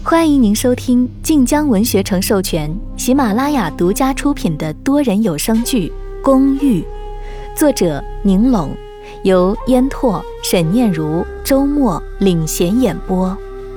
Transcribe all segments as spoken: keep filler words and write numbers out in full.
欢迎您收听晋江文学城授权、喜马拉雅独家出品的多人有声剧《公寓》，作者宁龙，由烟拓、沈念如、周末领衔演播。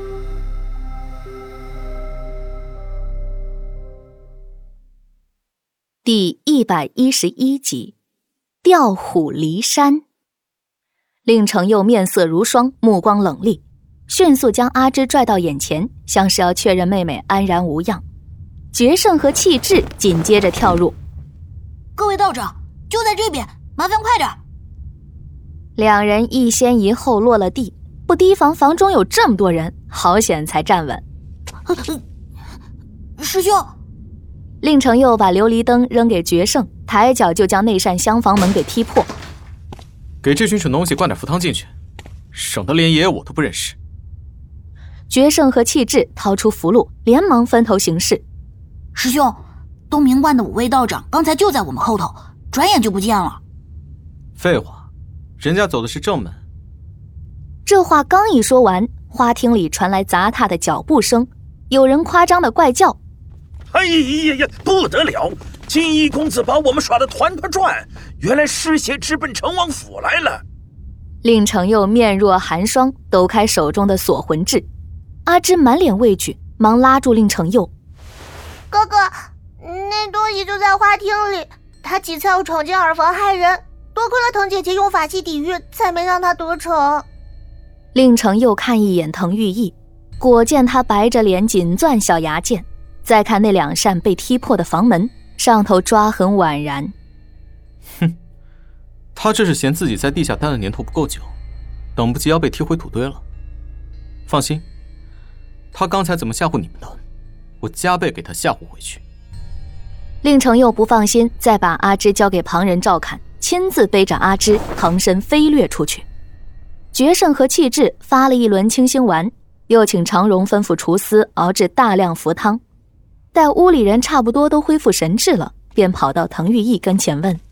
第一百一十一集，调虎离山。令程佑面色如霜，目光冷厉，迅速将阿芝拽到眼前，像是要确认妹妹安然无恙。决胜和气质紧接着跳入： 各位道长，就在这边，麻烦快点。 两人一先一后落了地，不提防房中有这么多人，好险才站稳。 呃呃、师兄， 令程佑把琉璃灯扔给决胜，抬脚就将那扇厢房门给踢破。 给这群蠢东西灌点符汤进去，省得连爷爷我都不认识。 决胜和气质掏出符箓，连忙分头行事。 师兄，东明观的五位道长刚才就在我们后头，转眼就不见了。 废话，人家走的是正门。 这话刚一说完，花厅里传来杂沓的脚步声，有人夸张的怪叫： 哎呀呀，不得了！金衣公子把我们耍得团团转，原来尸血直奔成王府来了。 令程佑面若寒霜，抖开手中的锁魂掣。阿芝满脸畏惧，忙拉住令程佑： 哥哥，那东西就在花厅里，他几次要闯进耳房害人，多亏了藤姐姐用法器抵御，才没让他得逞。 令程佑看一眼藤玉意，果见他白着脸紧攥小牙剑，再看那两扇被踢破的房门，上头抓痕宛然。 哼，他这是嫌自己在地下待的年头不够久，等不及要被踢回土堆了。放心，他刚才怎么吓唬你们的，我加倍给他吓唬回去。 令程佑不放心，再把阿芝交给旁人照看，亲自背着阿芝腾身飞掠出去。决胜和气质发了一轮清心丸，又请长荣吩咐厨司熬制大量符汤。待屋里人差不多都恢复神智了，便跑到滕玉意跟前问：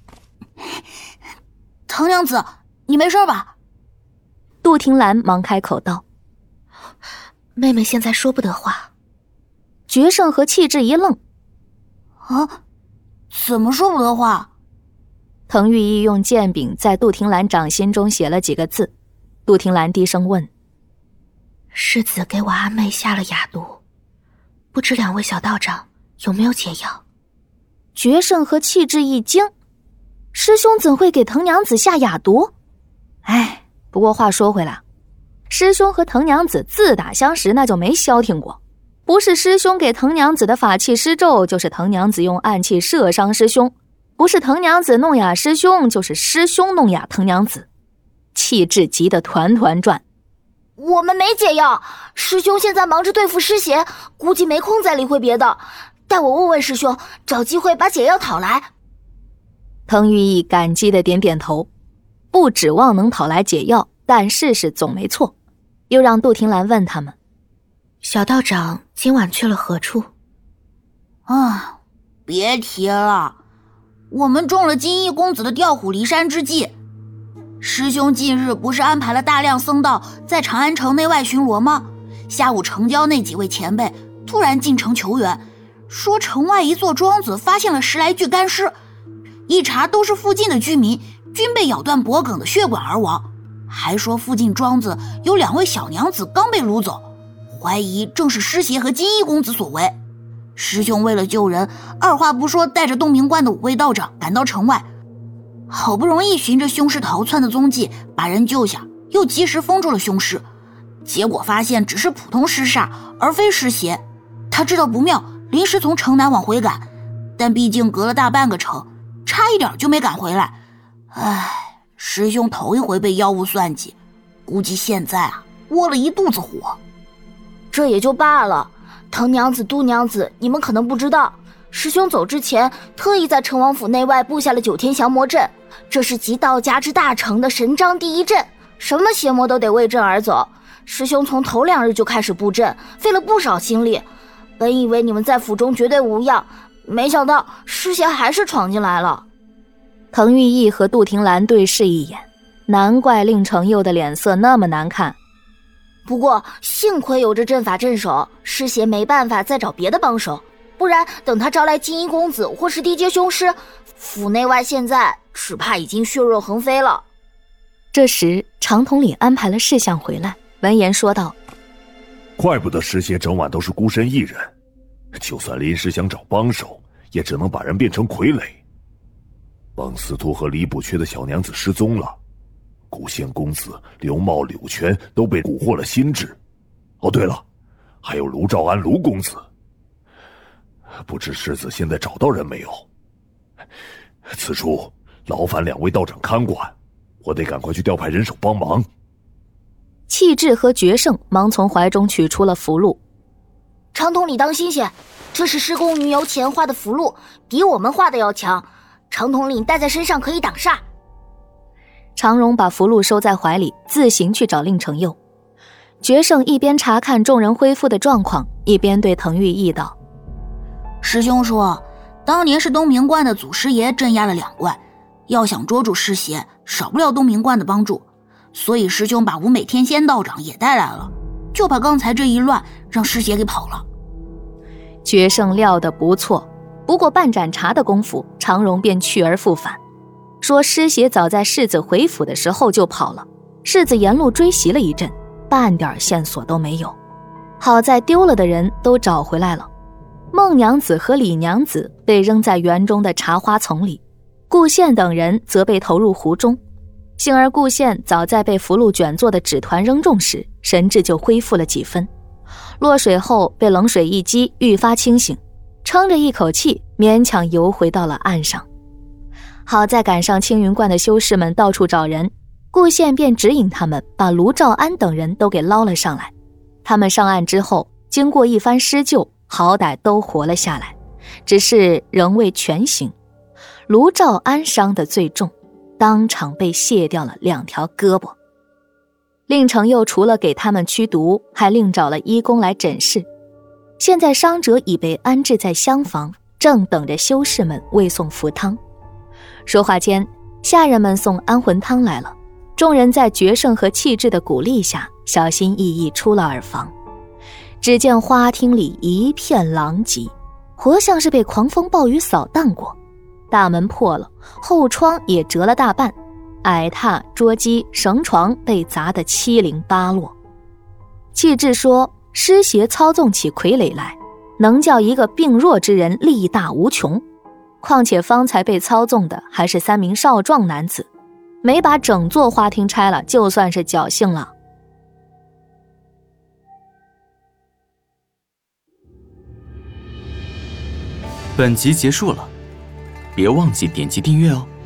滕娘子，你没事吧？ 杜婷兰忙开口道： 妹妹现在说不得话。 决胜和气质一愣： 啊，怎么说不得话？ 滕玉意用剑柄在杜婷兰掌心中写了几个字。杜婷兰低声问： 世子给我阿妹下了哑毒，不知两位小道长有没有解药？ 决胜和气质一惊，师兄怎会给滕娘子下哑毒？哎，不过话说回来，师兄和滕娘子自打相识那就没消停过，不是师兄给滕娘子的法器施咒，就是滕娘子用暗器射伤师兄，不是滕娘子弄哑师兄，就是师兄弄哑滕娘子。气质急得团团转。 我们没解药，师兄现在忙着对付尸邪，估计没空再理会别的。待我问问师兄，找机会把解药讨来。 滕玉意感激的点点头，不指望能讨来解药，但试试总没错。又让杜婷兰问他们： 小道长今晚去了何处？ 啊，别提了，我们中了金衣公子的调虎离山之计。师兄近日不是安排了大量僧道在长安城内外巡逻吗？下午城郊那几位前辈突然进城求援，说城外一座庄子发现了十来具干尸，一查都是附近的居民，均被咬断脖颈的血管而亡。还说附近庄子有两位小娘子刚被掳走，怀疑正是尸邪和金衣公子所为。师兄为了救人，二话不说带着东明观的五位道长赶到城外，好不容易循着凶尸逃窜的踪迹把人救下，又及时封住了凶尸，结果发现只是普通尸煞，而非尸邪。他知道不妙，临时从城南往回赶，但毕竟隔了大半个城，差一点就没赶回来。唉，师兄头一回被妖物算计，估计现在啊窝了一肚子火。 这也就罢了，滕娘子、杜娘子，你们可能不知道，师兄走之前特意在成王府内外布下了九天降魔阵，这是集道家之大成的神章第一阵，什么邪魔都得为阵而走。师兄从头两日就开始布阵，费了不少心力。本以为你们在府中绝对无恙，没想到尸邪还是闯进来了。 滕玉意和杜婷兰对视一眼，难怪令程佑的脸色那么难看。 不过幸亏有着阵法镇守，师爷没办法再找别的帮手，不然等他招来金衣公子或是地阶凶师，府内外现在只怕已经血肉横飞了。 这时长统领安排了事项回来，闻言说道： 怪不得师爷整晚都是孤身一人，就算临时想找帮手，也只能把人变成傀儡。王司徒和李补缺的小娘子失踪了，古县公子刘茂、柳泉都被蛊惑了心智。哦，对了，还有卢兆安卢公子，不知世子现在找到人没有？此处劳烦两位道长看管，我得赶快去调派人手帮忙。 气质和决胜忙从怀中取出了符箓。 长统领当心些，这是师公女游前画的符箓，比我们画的要强，长统领带在身上可以挡煞。 常荣把符箓收在怀里，自行去找令程佑。决胜一边查看众人恢复的状况，一边对滕玉义道： 师兄说当年是东明观的祖师爷镇压了两怪，要想捉住师邪，少不了东明观的帮助，所以师兄把吴美天仙道长也带来了，就怕刚才这一乱让师邪给跑了。 决胜料得不错，不过半盏茶的功夫，常荣便去而复返，说师邪早在世子回府的时候就跑了，世子沿路追袭了一阵，半点线索都没有。好在丢了的人都找回来了，孟娘子和李娘子被扔在园中的茶花丛里，顾宪等人则被投入湖中。幸而顾宪早在被符箓卷作的纸团扔中时，神智就恢复了几分，落水后被冷水一激，愈发清醒，撑着一口气勉强游回到了岸上。好在赶上青云观的修士们到处找人，顾宪便指引他们把卢兆安等人都给捞了上来。他们上岸之后，经过一番施救，好歹都活了下来，只是仍未全醒。卢兆安伤得最重，当场被卸掉了两条胳膊。令程佑除了给他们驱毒，还另找了医工来诊视。现在伤者已被安置在厢房，正等着修士们喂送符汤。说话间，下人们送安魂汤来了，众人在决胜和气质的鼓励下，小心翼翼出了耳房。只见花厅里一片狼藉，活像是被狂风暴雨扫荡过，大门破了，后窗也折了大半，矮榻、桌机、绳床被砸得七零八落。气质说，师邪操纵起傀儡来，能叫一个病弱之人力大无穷，况且方才被操纵的还是三名少壮男子，没把整座花厅拆了，就算是侥幸了。 本集结束了，别忘记点击订阅哦。